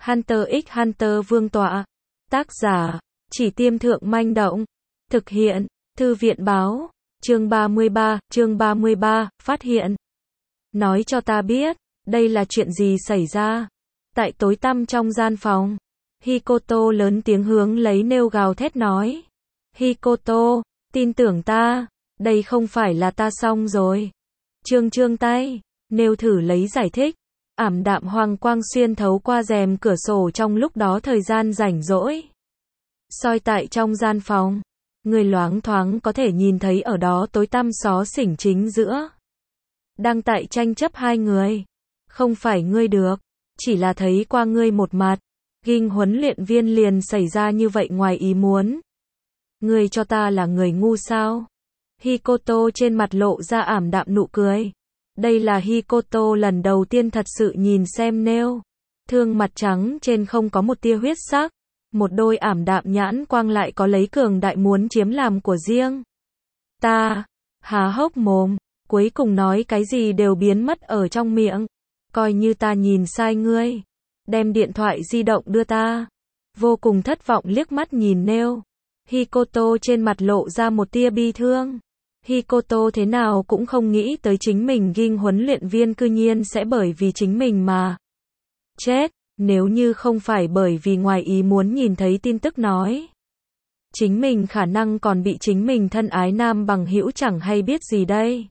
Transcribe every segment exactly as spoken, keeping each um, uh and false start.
Hunter x Hunter vương tọa. Tác giả, Chỉ Tiêm Thượng Manh Động. Thực hiện, Thư viện báo. Chương ba mươi ba, chương ba mươi ba, phát hiện. Nói cho ta biết, đây là chuyện gì xảy ra? Tại tối tăm trong gian phòng, Hikoto lớn tiếng hướng lấy Nêu gào thét nói. Hikoto, tin tưởng ta, đây không phải là ta xong rồi. Trương trương tay, Nêu thử lấy giải thích. Ảm đạm hoàng quang xuyên thấu qua rèm cửa sổ trong lúc đó thời gian rảnh rỗi. Soi tại trong gian phòng, người loáng thoáng có thể nhìn thấy ở đó tối tăm xó xỉnh chính giữa. Đang tại tranh chấp hai người. Không phải ngươi được, chỉ là thấy qua ngươi một mặt. Ghinh huấn luyện viên liền xảy ra như vậy ngoài ý muốn. Ngươi cho ta là người ngu sao? Hikoto trên mặt lộ ra ảm đạm nụ cười. Đây là Hikoto lần đầu tiên thật sự nhìn xem Nêu. Thương mặt trắng trên không có một tia huyết sắc. Một đôi ảm đạm nhãn quang lại có lấy cường đại muốn chiếm làm của riêng. Ta, há hốc mồm, cuối cùng nói cái gì đều biến mất ở trong miệng. Coi như ta nhìn sai ngươi. Đem điện thoại di động đưa ta. Vô cùng thất vọng liếc mắt nhìn Nêu. Hikoto trên mặt lộ ra một tia bi thương. Hikoto thế nào cũng không nghĩ tới chính mình Ghinh huấn luyện viên cư nhiên sẽ bởi vì chính mình mà chết, nếu như không phải bởi vì ngoài ý muốn nhìn thấy tin tức nói. Chính mình khả năng còn bị chính mình thân ái nam bằng hữu chẳng hay biết gì đây.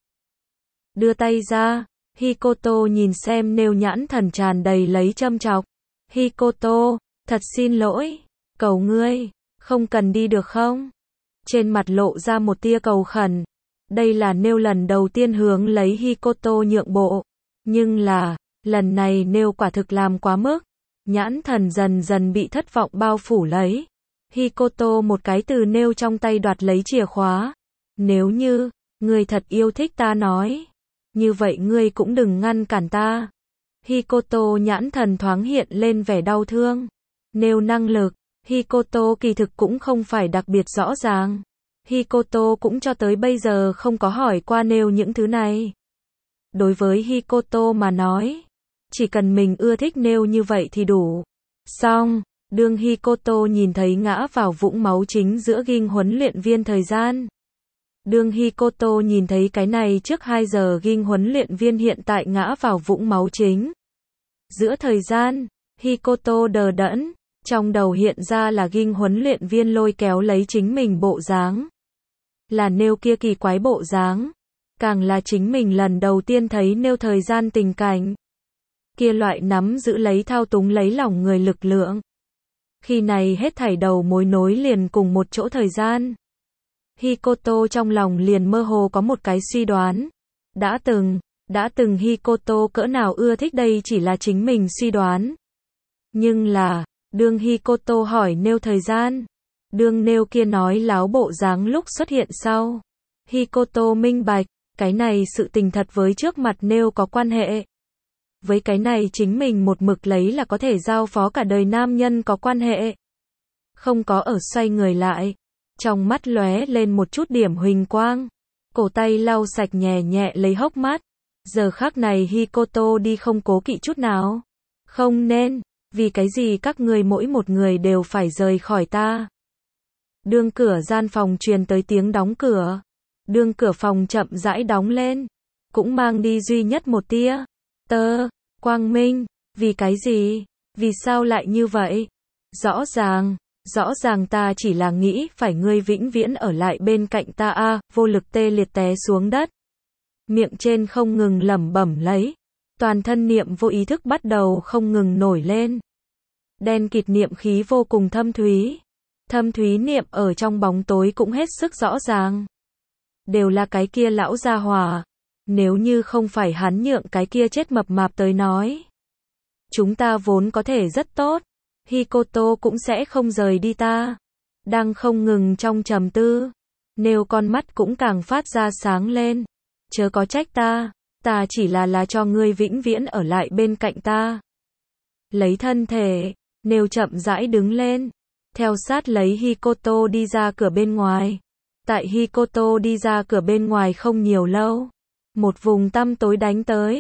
Đưa tay ra, Hikoto nhìn xem Nêu nhãn thần tràn đầy lấy châm chọc. Hikoto, thật xin lỗi, cầu ngươi, không cần đi được không? Trên mặt lộ ra một tia cầu khẩn. Đây là Nêu lần đầu tiên hướng lấy Hikoto nhượng bộ. Nhưng là, lần này Nêu quả thực làm quá mức. Nhãn thần dần dần bị thất vọng bao phủ lấy. Hikoto một cái từ Nêu trong tay đoạt lấy chìa khóa. Nếu như, ngươi thật yêu thích ta nói. Như vậy ngươi cũng đừng ngăn cản ta. Hikoto nhãn thần thoáng hiện lên vẻ đau thương. Nêu năng lực, Hikoto kỳ thực cũng không phải đặc biệt rõ ràng. Hikoto cũng cho tới bây giờ không có hỏi qua Nêu những thứ này. Đối với Hikoto mà nói, chỉ cần mình ưa thích Nêu như vậy thì đủ. Xong, đương Hikoto nhìn thấy ngã vào vũng máu chính giữa Ghinh huấn luyện viên thời gian. Đương Hikoto nhìn thấy cái này trước hai giờ Ghinh huấn luyện viên hiện tại ngã vào vũng máu chính. Giữa thời gian, Hikoto đờ đẫn, trong đầu hiện ra là Ghinh huấn luyện viên lôi kéo lấy chính mình bộ dáng. Là Nêu kia kỳ quái bộ dáng. Càng là chính mình lần đầu tiên thấy Nêu thời gian tình cảnh. Kia loại nắm giữ lấy thao túng lấy lòng người lực lượng. Khi này hết thảy đầu mối nối liền cùng một chỗ thời gian. Hikoto trong lòng liền mơ hồ có một cái suy đoán. Đã từng, đã từng Hikoto cỡ nào ưa thích đây chỉ là chính mình suy đoán. Nhưng là, đương Hikoto hỏi Nêu thời gian. Đương Nêu kia nói láo bộ dáng lúc xuất hiện sau. Hikoto minh bạch, cái này sự tình thật với trước mặt Nêu có quan hệ. Với cái này chính mình một mực lấy là có thể giao phó cả đời nam nhân có quan hệ. Không có ở xoay người lại. Trong mắt lóe lên một chút điểm huỳnh quang. Cổ tay lau sạch nhẹ nhẹ lấy hốc mắt. Giờ khắc này Hikoto đi không cố kỵ chút nào. Không nên, vì cái gì các người mỗi một người đều phải rời khỏi ta. Đương cửa gian phòng truyền tới tiếng đóng cửa. Đương cửa phòng chậm rãi đóng lên. Cũng mang đi duy nhất một tia. Tơ, quang minh, vì cái gì? Vì sao lại như vậy? Rõ ràng, rõ ràng ta chỉ là nghĩ phải ngươi vĩnh viễn ở lại bên cạnh ta a, à, vô lực tê liệt té xuống đất. Miệng trên không ngừng lẩm bẩm lấy. Toàn thân niệm vô ý thức bắt đầu không ngừng nổi lên. Đen kịt niệm khí vô cùng thâm thúy. Thâm thúy niệm ở trong bóng tối cũng hết sức rõ ràng. Đều là cái kia lão gia hỏa. Nếu như không phải hắn nhượng cái kia chết mập mạp tới nói. Chúng ta vốn có thể rất tốt. Hikoto cũng sẽ không rời đi ta. Đang không ngừng trong trầm tư. Nêu con mắt cũng càng phát ra sáng lên. Chớ có trách ta. Ta chỉ là là cho ngươi vĩnh viễn ở lại bên cạnh ta. Lấy thân thể. Nêu chậm rãi đứng lên. Theo sát lấy Hikoto đi ra cửa bên ngoài. Tại Hikoto đi ra cửa bên ngoài không nhiều lâu. Một vùng tăm tối đánh tới.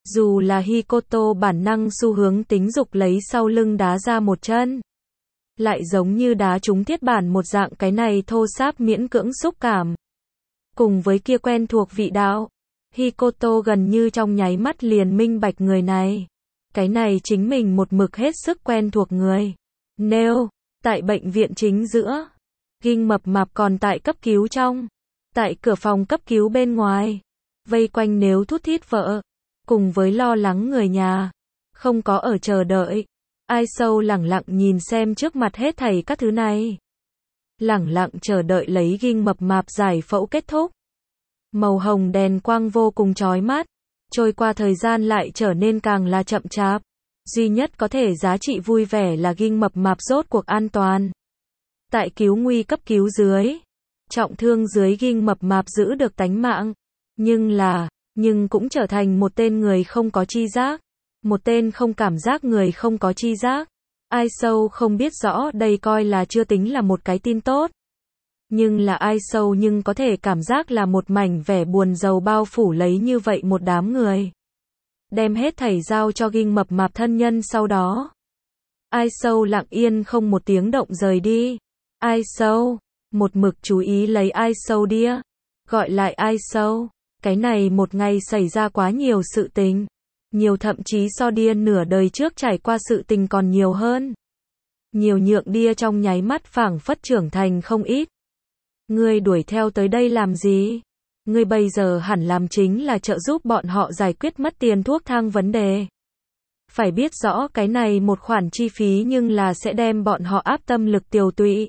Dù là Hikoto bản năng xu hướng tính dục lấy sau lưng đá ra một chân. Lại giống như đá trúng thiết bản một dạng cái này thô sáp miễn cưỡng xúc cảm. Cùng với kia quen thuộc vị đạo. Hikoto gần như trong nháy mắt liền minh bạch người này. Cái này chính mình một mực hết sức quen thuộc người. Nếu, tại bệnh viện chính giữa, King mập mạp còn tại cấp cứu trong. Tại cửa phòng cấp cứu bên ngoài. Vây quanh nếu thút thít vợ. Cùng với lo lắng người nhà. Không có ở chờ đợi. Ai sâu lẳng lặng nhìn xem trước mặt hết thảy các thứ này. Lẳng lặng chờ đợi lấy King mập mạp giải phẫu kết thúc. Màu hồng đèn quang vô cùng chói mắt. Trôi qua thời gian lại trở nên càng là chậm chạp. Duy nhất có thể giá trị vui vẻ là King mập mạp rốt cuộc an toàn. Tại cứu nguy cấp cứu dưới. Trọng thương dưới King mập mạp giữ được tánh mạng. Nhưng là, nhưng cũng trở thành một tên người không có chi giác. Một tên không cảm giác người không có chi giác. Ai sâu không biết rõ đây coi là chưa tính là một cái tin tốt. Nhưng là ai sâu nhưng có thể cảm giác là một mảnh vẻ buồn rầu bao phủ lấy như vậy một đám người. Đem hết thảy giao cho King mập mạp thân nhân sau đó. Ai sâu lặng yên không một tiếng động rời đi. Ai sâu, một mực chú ý lấy ai sâu đĩa. Gọi lại ai sâu. Cái này một ngày xảy ra quá nhiều sự tình. Nhiều thậm chí so đia nửa đời trước trải qua sự tình còn nhiều hơn. Nhiều nhượng đia trong nháy mắt phảng phất trưởng thành không ít. Ngươi đuổi theo tới đây làm gì? Ngươi bây giờ hẳn làm chính là trợ giúp bọn họ giải quyết mất tiền thuốc thang vấn đề. Phải biết rõ cái này một khoản chi phí nhưng là sẽ đem bọn họ áp tâm lực tiều tụy.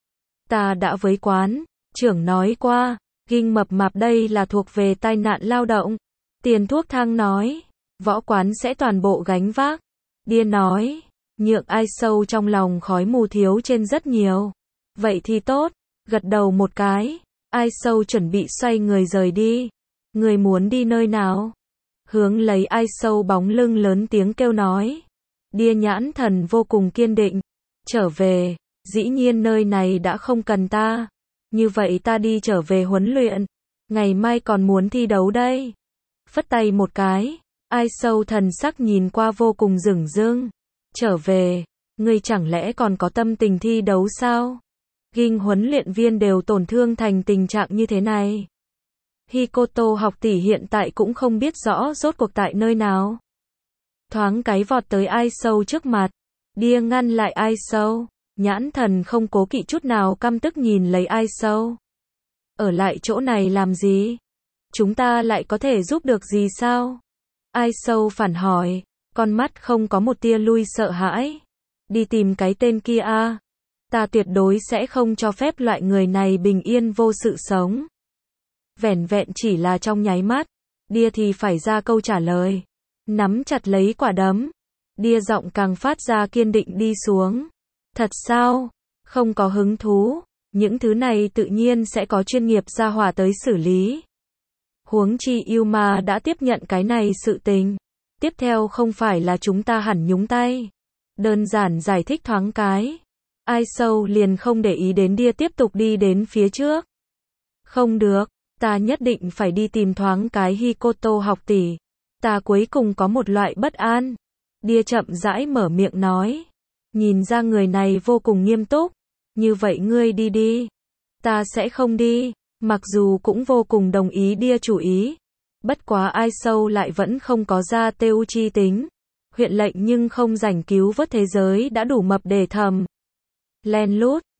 Ta đã với quán trưởng nói qua, King mập mạp đây là thuộc về tai nạn lao động. Tiền thuốc thang nói, võ quán sẽ toàn bộ gánh vác. Đia nói, nhượng ai sâu trong lòng khói mù thiếu trên rất nhiều. Vậy thì tốt, gật đầu một cái, ai sâu chuẩn bị xoay người rời đi. Người muốn đi nơi nào? Hướng lấy ai sâu bóng lưng lớn tiếng kêu nói. Đia nhãn thần vô cùng kiên định. Trở về, dĩ nhiên nơi này đã không cần ta. Như vậy ta đi trở về huấn luyện. Ngày mai còn muốn thi đấu đây. Phất tay một cái. Ai sâu thần sắc nhìn qua vô cùng dửng dưng. Trở về, ngươi chẳng lẽ còn có tâm tình thi đấu sao? King huấn luyện viên đều tổn thương thành tình trạng như thế này. Hikoto học tỷ hiện tại cũng không biết rõ rốt cuộc tại nơi nào. Thoáng cái vọt tới ai sâu trước mặt. Đia ngăn lại ai sâu. Nhãn thần không cố kỵ chút nào căm tức nhìn lấy ai sâu. Ở lại chỗ này làm gì? Chúng ta lại có thể giúp được gì sao? Ai sâu phản hỏi, con mắt không có một tia lui sợ hãi. Đi tìm cái tên kia a. Ta tuyệt đối sẽ không cho phép loại người này bình yên vô sự sống. Vẻn vẹn chỉ là trong nháy mắt, Đia thì phải ra câu trả lời. Nắm chặt lấy quả đấm. Đia giọng càng phát ra kiên định đi xuống. Thật sao? Không có hứng thú. Những thứ này tự nhiên sẽ có chuyên nghiệp gia hỏa tới xử lý. Huống chi Yuma đã tiếp nhận cái này sự tình. Tiếp theo không phải là chúng ta hẳn nhúng tay. Đơn giản giải thích thoáng cái. Ai sâu liền không để ý đến Đia tiếp tục đi đến phía trước. Không được, ta nhất định phải đi tìm thoáng cái Hikoto học tỷ. Ta cuối cùng có một loại bất an. Đia chậm rãi mở miệng nói. Nhìn ra người này vô cùng nghiêm túc. Như vậy ngươi đi đi. Ta sẽ không đi. Mặc dù cũng vô cùng đồng ý Đia chủ ý. Bất quá ai sâu lại vẫn không có ra teu chi tính. Huyện lệnh nhưng không rảnh cứu vớt thế giới đã đủ mập để thầm. Len lút,